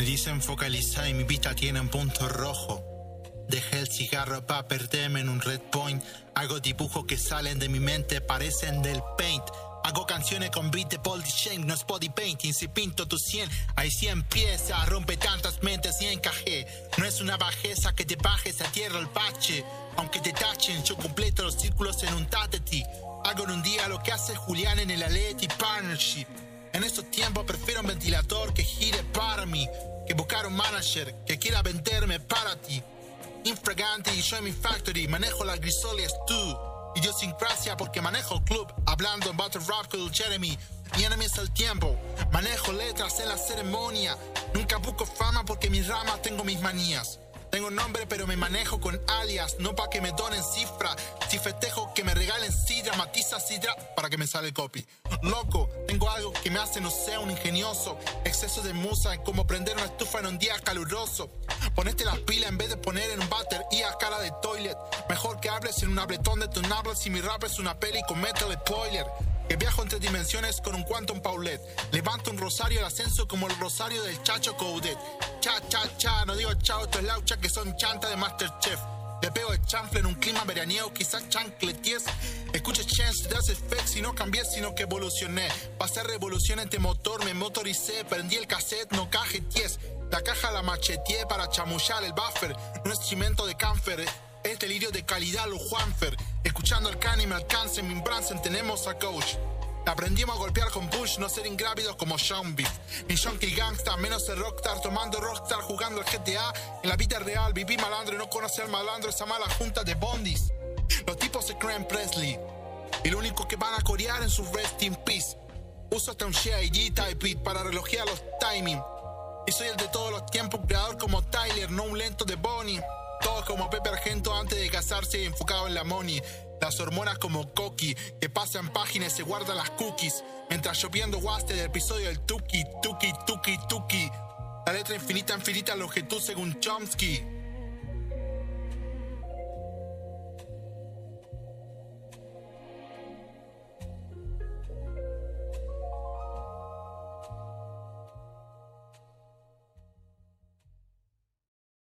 dicen focaliza y mi vista tiene un punto rojo. Dejé el cigarro para perderme en un red point. Hago dibujos que salen de mi mente, parecen del paint. Hago canciones con beat de body shame, no es body painting. Si pinto tu 100, ahí sí empieza. Rompe tantas mentes y encajé. No es una bajeza que te bajes a tierra el bache. Aunque te tachen, yo completo los círculos en un tateti. Hago en un día lo que hace Julián en el Atleti Partnership. En estos tiempos prefiero un ventilador que gire para mí, que buscar un manager que quiera venderme para ti. Infragante y yo en mi factory manejo las grisolias tú. Idiosincrasia porque manejo el club, hablando en battle rap con el Jeremy. Mi enemy es el tiempo, manejo letras en la ceremonia. Nunca busco fama porque mis ramas tengo mis manías. Tengo nombre pero me manejo con alias, no pa' que me donen cifra. Si festejo que me regalen sidra, matiza sidra para que me sale el copy. Loco, tengo algo que me hace no ser un ingenioso. Exceso de musa es como prender una estufa en un día caluroso. Ponete la pila en vez de poner en un váter y a cara de toilet. Mejor que hables en un abletón de tonable si mi rap es una peli con metal spoiler. Que viajo entre dimensiones con un Quantum Paulet. Levanto un rosario al ascenso como el rosario del Chacho Coudet. Cha, cha, cha, no digo chao, estos lauchas que son chanta de Masterchef. Le pego el chanfle en un clima veraniego, quizás chancleties. Escucha Chance, das effects y no cambié, sino que evolucioné. Pasé revolución entre motor, me motoricé, prendí el cassette, no cajeties. La caja la macheteé para chamullar el buffer. No es cimento de camfer, es delirio de calidad, lo Juanfer. Escuchando el can y me alcance, en mi Branson tenemos a Coach. Aprendimos a golpear con push, no ser ingrávidos como Sean Beef. Ni Junkie Gangsta, menos el Rockstar, tomando Rockstar, jugando el GTA. En la vida real viví malandro y no conocí al malandro, esa mala junta de bondis. Los tipos se creen Presley y lo único que van a corear en su Rest in Peace. Uso hasta un Shea Type Beat para relojear los timing. Y soy el de todos los tiempos, creador como Tyler, no un lento de Bonnie. Todo como Pepe Argento antes de casarse y enfocado en la money. Las hormonas como Coqui, que pasan páginas y se guardan las cookies. Mientras yo viendo Waste del episodio del Tuki, Tuki, Tuki, Tuki. La letra infinita, infinita longitud según Chomsky.